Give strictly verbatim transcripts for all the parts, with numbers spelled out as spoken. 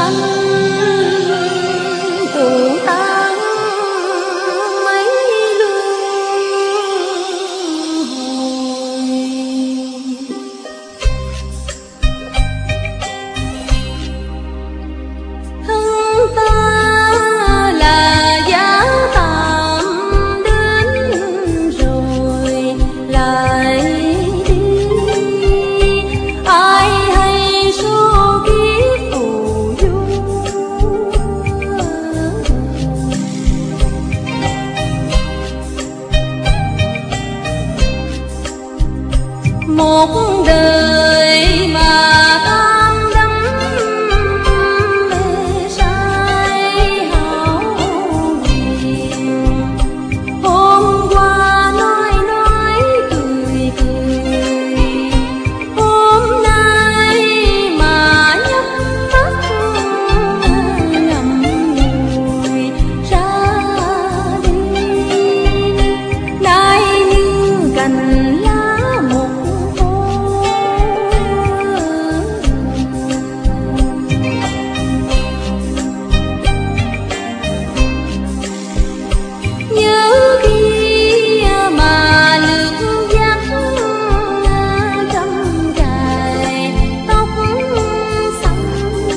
sanh tụ tan mấy luân hồi. Thân ta là giá tạm đến rồi lại đi, ai hay số kiếp phù du. Một đời mà tam đắm mê say hão huyền, hôm qua nói nói cười cười, hôm nay mà nhắm mắt ngậm ngùi ra đi. Nay như cành lá một nhớ khi mà lướt dắt trăm cài tóc xanh,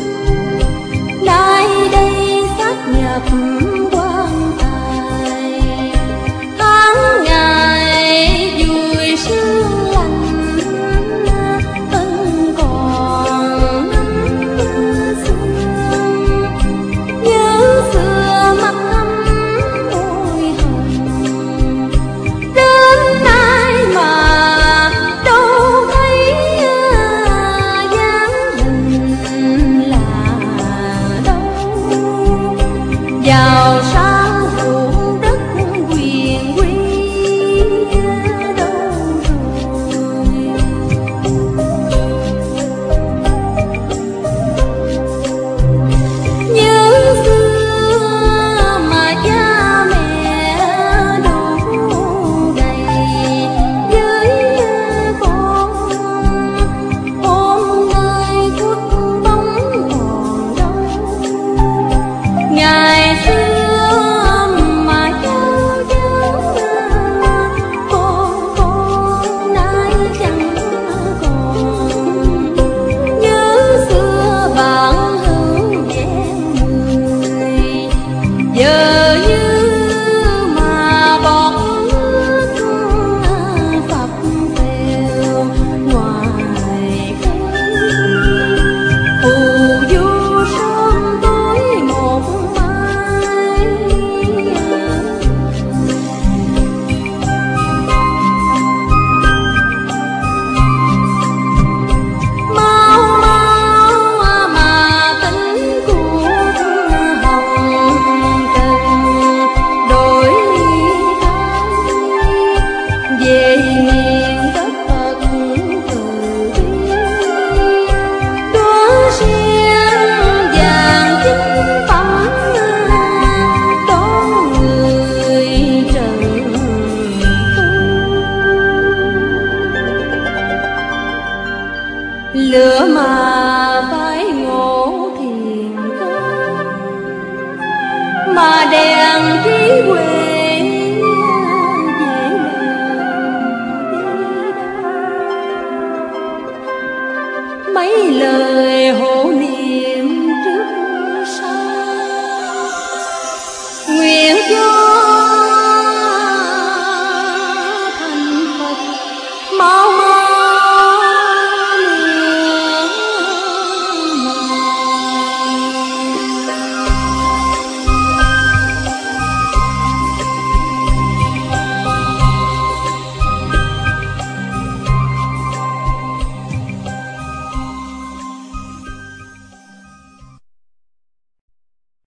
nay đây sát nhập quan tài. Tháng ngày vui sương lạnh, ân còn năm xưa. Nhớ xưa mắt thắm môi hồng, đến nay mà đâu thấy dáng hình là đâu. Vào sao ruộng đất quyền quy đâu rồi. Nhớ xưa mà cha mẹ đủ đầy với con, ôm nơi khuất bóng còn đâu. Ngày xưa mà nhớ nhớ con con nay chẳng còn. Nhớ xưa bạn hữu vẹn mười, giờ như mà bọt nước phập phèo ngoài khơi. Phù du sớm tối một mai, mau mau mà tính cuộc hồng trần đổi thay. Về miền đất Phật từ bi, đóa sen vàng chính phẩm đón người trần tu. Lửa mà phải ngộ thiền cơ, mà đèn trí huệ về đời đi đâu. Mấy lời hộ niệm trước sau, nguyện cho thành Phật mau